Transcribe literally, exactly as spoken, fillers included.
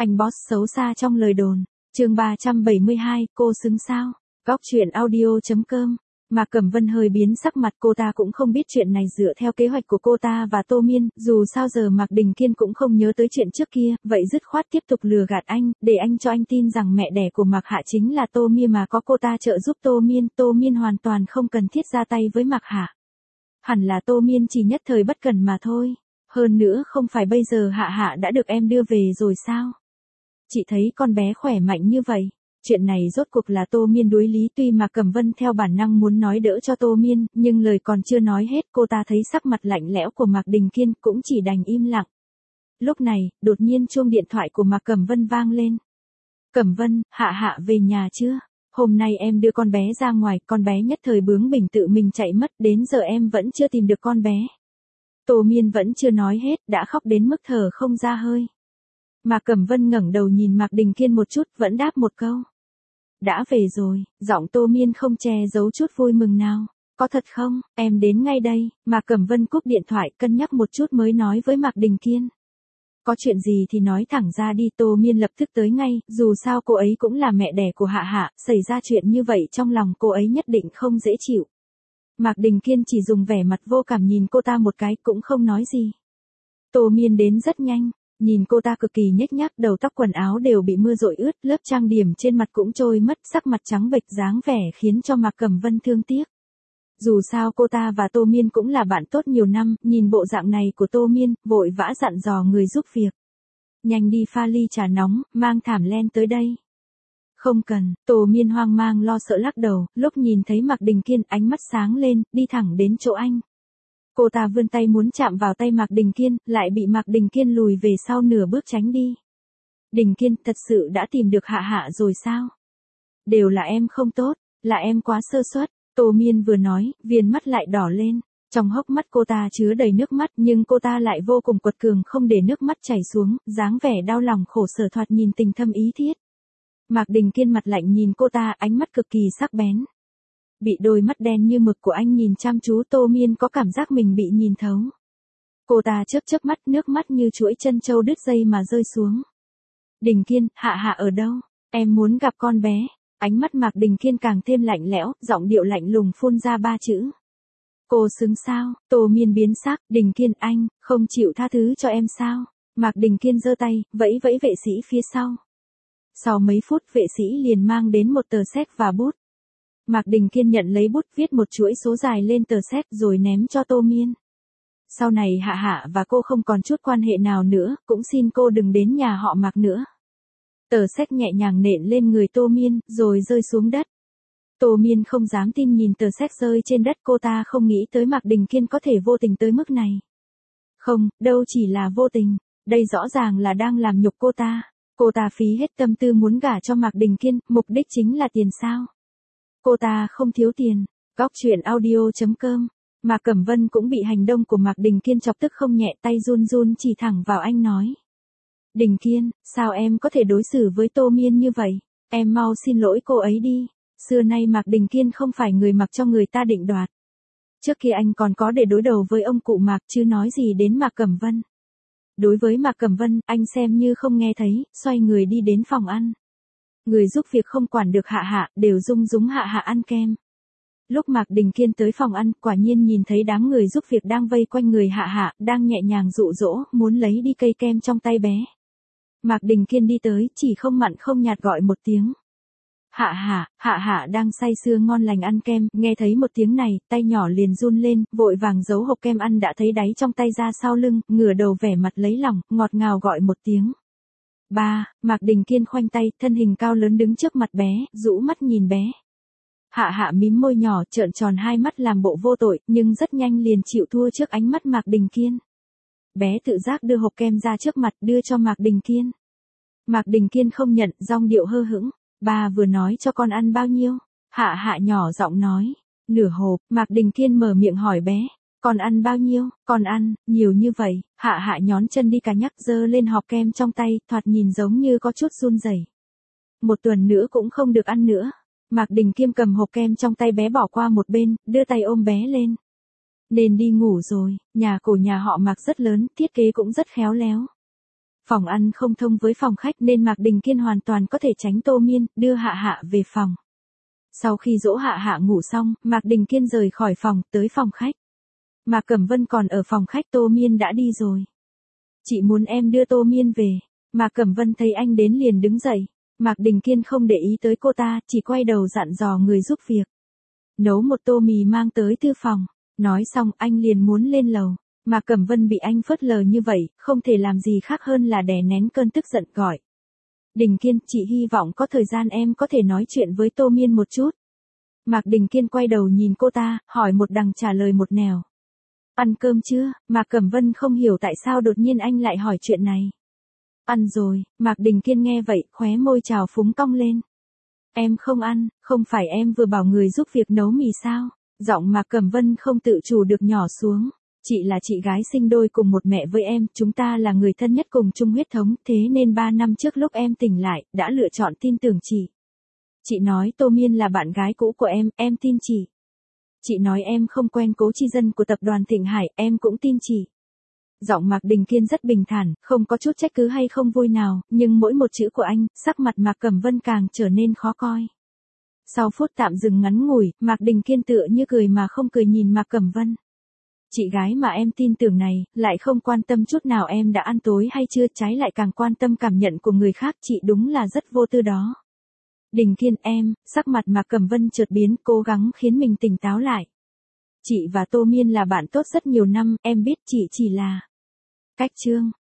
Anh boss xấu xa trong lời đồn. Chương ba trăm bảy mươi hai, cô xứng sao? Góc truyện audio chấm com. Mạc Cẩm Vân hơi biến sắc mặt, cô ta cũng không biết chuyện này dựa theo kế hoạch của cô ta và Tô Miên, dù sao giờ Mạc Đình Kiên cũng không nhớ tới chuyện trước kia, vậy dứt khoát tiếp tục lừa gạt anh, để anh cho anh tin rằng mẹ đẻ của Mạc Hạ chính là Tô Miên mà có cô ta trợ giúp Tô Miên, Tô Miên hoàn toàn không cần thiết ra tay với Mạc Hạ. Hẳn là Tô Miên chỉ nhất thời bất cẩn mà thôi. Hơn nữa không phải bây giờ Hạ Hạ đã được em đưa về rồi sao? Chị thấy con bé khỏe mạnh như vậy. Chuyện này rốt cuộc là Tô Miên đối lý, tuy mà Cẩm Vân theo bản năng muốn nói đỡ cho Tô Miên, nhưng lời còn chưa nói hết cô ta thấy sắc mặt lạnh lẽo của Mạc Đình Kiên cũng chỉ đành im lặng. Lúc này, đột nhiên chuông điện thoại của Mạc Cẩm Vân vang lên. Cẩm Vân, Hạ Hạ về nhà chưa? Hôm nay em đưa con bé ra ngoài, con bé nhất thời bướng bỉnh tự mình chạy mất, đến giờ em vẫn chưa tìm được con bé. Tô Miên vẫn chưa nói hết, đã khóc đến mức thở không ra hơi. Mạc Cẩm Vân ngẩng đầu nhìn Mạc Đình Kiên một chút, vẫn đáp một câu. Đã về rồi, giọng Tô Miên không che giấu chút vui mừng nào. Có thật không, em đến ngay đây. Mạc Cẩm Vân cúp điện thoại, cân nhắc một chút mới nói với Mạc Đình Kiên. Có chuyện gì thì nói thẳng ra đi. Tô Miên lập tức tới ngay, dù sao cô ấy cũng là mẹ đẻ của Hạ Hạ, xảy ra chuyện như vậy trong lòng cô ấy nhất định không dễ chịu. Mạc Đình Kiên chỉ dùng vẻ mặt vô cảm nhìn cô ta một cái, cũng không nói gì. Tô Miên đến rất nhanh. Nhìn cô ta cực kỳ nhếch nhác, đầu tóc quần áo đều bị mưa dội ướt, lớp trang điểm trên mặt cũng trôi mất, sắc mặt trắng bệch dáng vẻ khiến cho Mạc Cẩm Vân thương tiếc. Dù sao cô ta và Tô Miên cũng là bạn tốt nhiều năm, nhìn bộ dạng này của Tô Miên, vội vã dặn dò người giúp việc. Nhanh đi pha ly trà nóng, mang thảm len tới đây. Không cần, Tô Miên hoang mang lo sợ lắc đầu, lúc nhìn thấy Mạc Đình Kiên ánh mắt sáng lên, đi thẳng đến chỗ anh. Cô ta vươn tay muốn chạm vào tay Mạc Đình Kiên, lại bị Mạc Đình Kiên lùi về sau nửa bước tránh đi. Đình Kiên, thật sự đã tìm được Hạ Hạ rồi sao? Đều là em không tốt, là em quá sơ suất. Tô Miên vừa nói, viền mắt lại đỏ lên. Trong hốc mắt cô ta chứa đầy nước mắt, nhưng cô ta lại vô cùng quật cường không để nước mắt chảy xuống, dáng vẻ đau lòng khổ sở thoạt nhìn tình thâm ý thiết. Mạc Đình Kiên mặt lạnh nhìn cô ta, ánh mắt cực kỳ sắc bén. Bị đôi mắt đen như mực của anh nhìn chăm chú, Tô Miên có cảm giác mình bị nhìn thấu. Cô ta chớp chớp mắt, nước mắt như chuỗi chân châu đứt dây mà rơi xuống. Đình Kiên, Hạ Hạ ở đâu? Em muốn gặp con bé. Ánh mắt Mạc Đình Kiên càng thêm lạnh lẽo, giọng điệu lạnh lùng phun ra ba chữ. Cô xứng sao? Tô Miên biến sắc. Đình Kiên, anh không chịu tha thứ cho em sao? Mạc Đình Kiên giơ tay, vẫy vẫy vệ sĩ phía sau. Sau mấy phút, vệ sĩ liền mang đến một tờ séc và bút. Mạc Đình Kiên nhận lấy bút, viết một chuỗi số dài lên tờ séc rồi ném cho Tô Miên. Sau này Hạ Hạ và cô không còn chút quan hệ nào nữa, cũng xin cô đừng đến nhà họ Mạc nữa. Tờ séc nhẹ nhàng nện lên người Tô Miên, rồi rơi xuống đất. Tô Miên không dám tin nhìn tờ séc rơi trên đất, cô ta không nghĩ tới Mạc Đình Kiên có thể vô tình tới mức này. Không, đâu chỉ là vô tình, đây rõ ràng là đang làm nhục cô ta. Cô ta phí hết tâm tư muốn gả cho Mạc Đình Kiên, mục đích chính là tiền sao? Cô ta không thiếu tiền. Góc truyện audio chấm com. Mạc Cẩm Vân cũng bị hành động của Mạc Đình Kiên chọc tức không nhẹ, tay run run chỉ thẳng vào anh nói. Đình Kiên, sao em có thể đối xử với Tô Miên như vậy? Em mau xin lỗi cô ấy đi. Xưa nay Mạc Đình Kiên không phải người mặc cho người ta định đoạt. Trước kia anh còn có để đối đầu với ông cụ Mạc, chứ nói gì đến Mạc Cẩm Vân. Đối với Mạc Cẩm Vân, anh xem như không nghe thấy, xoay người đi đến phòng ăn. Người giúp việc không quản được Hạ Hạ, đều dung dúng Hạ Hạ ăn kem. Lúc Mạc Đình Kiên tới phòng ăn, quả nhiên nhìn thấy đám người giúp việc đang vây quanh người Hạ Hạ, đang nhẹ nhàng dụ dỗ, muốn lấy đi cây kem trong tay bé. Mạc Đình Kiên đi tới, chỉ không mặn không nhạt gọi một tiếng. Hạ Hạ, Hạ Hạ đang say sưa ngon lành ăn kem, nghe thấy một tiếng này, tay nhỏ liền run lên, vội vàng giấu hộp kem ăn đã thấy đáy trong tay ra sau lưng, ngửa đầu vẻ mặt lấy lòng, ngọt ngào gọi một tiếng. Ba, Mạc Đình Kiên khoanh tay, thân hình cao lớn đứng trước mặt bé, rũ mắt nhìn bé. Hạ Hạ mím môi nhỏ, trợn tròn hai mắt làm bộ vô tội, nhưng rất nhanh liền chịu thua trước ánh mắt Mạc Đình Kiên. Bé tự giác đưa hộp kem ra trước mặt, đưa cho Mạc Đình Kiên. Mạc Đình Kiên không nhận, giọng điệu hơ hững. Ba vừa nói cho con ăn bao nhiêu? Hạ Hạ nhỏ giọng nói. Nửa hộp. Mạc Đình Kiên mở miệng hỏi bé. Con ăn bao nhiêu? Con ăn, nhiều như vậy. Hạ Hạ nhón chân đi cả nhắc, giơ lên hộp kem trong tay, thoạt nhìn giống như có chút run rẩy. Một tuần nữa cũng không được ăn nữa. Mạc Đình Kiên cầm hộp kem trong tay bé bỏ qua một bên, đưa tay ôm bé lên. Nên đi ngủ rồi, nhà cổ nhà họ Mạc rất lớn, thiết kế cũng rất khéo léo. Phòng ăn không thông với phòng khách nên Mạc Đình Kiên hoàn toàn có thể tránh Tô Miên, đưa Hạ Hạ về phòng. Sau khi dỗ Hạ Hạ ngủ xong, Mạc Đình Kiên rời khỏi phòng, tới phòng khách. Mạc Cẩm Vân còn ở phòng khách, Tô Miên đã đi rồi. Chị muốn em đưa Tô Miên về. Mạc Cẩm Vân thấy anh đến liền đứng dậy. Mạc Đình Kiên không để ý tới cô ta, chỉ quay đầu dặn dò người giúp việc. Nấu một tô mì mang tới thư phòng. Nói xong anh liền muốn lên lầu. Mạc Cẩm Vân bị anh phớt lờ như vậy, không thể làm gì khác hơn là đè nén cơn tức giận gọi. Đình Kiên, chị hy vọng có thời gian em có thể nói chuyện với Tô Miên một chút. Mạc Đình Kiên quay đầu nhìn cô ta, hỏi một đằng trả lời một nẻo. Ăn cơm chưa? Mạc Cẩm Vân không hiểu tại sao đột nhiên anh lại hỏi chuyện này. Ăn rồi, Mạc Đình Kiên nghe vậy, khóe môi trào phúng cong lên. Em không ăn, không phải em vừa bảo người giúp việc nấu mì sao? Giọng Mạc Cẩm Vân không tự chủ được nhỏ xuống. Chị là chị gái sinh đôi cùng một mẹ với em, chúng ta là người thân nhất cùng chung huyết thống, thế nên ba năm trước lúc em tỉnh lại, đã lựa chọn tin tưởng chị. Chị nói Tô Miên là bạn gái cũ của em, em tin chị. Chị nói em không quen Cố Chi Dân của tập đoàn Thịnh Hải, em cũng tin chị. Giọng Mạc Đình Kiên rất bình thản, không có chút trách cứ hay không vui nào, nhưng mỗi một chữ của anh, sắc mặt Mạc Cẩm Vân càng trở nên khó coi. Sau phút tạm dừng ngắn ngủi, Mạc Đình Kiên tựa như cười mà không cười nhìn Mạc Cẩm Vân. Chị gái mà em tin tưởng này, lại không quan tâm chút nào em đã ăn tối hay chưa, trái lại càng quan tâm cảm nhận của người khác, chị đúng là rất vô tư đó. Đình Kiên em, sắc mặt Mạc Cẩm Vân chợt biến, cố gắng khiến mình tỉnh táo lại. Chị và Tô Miên là bạn tốt rất nhiều năm, em biết chị chỉ là cách chương.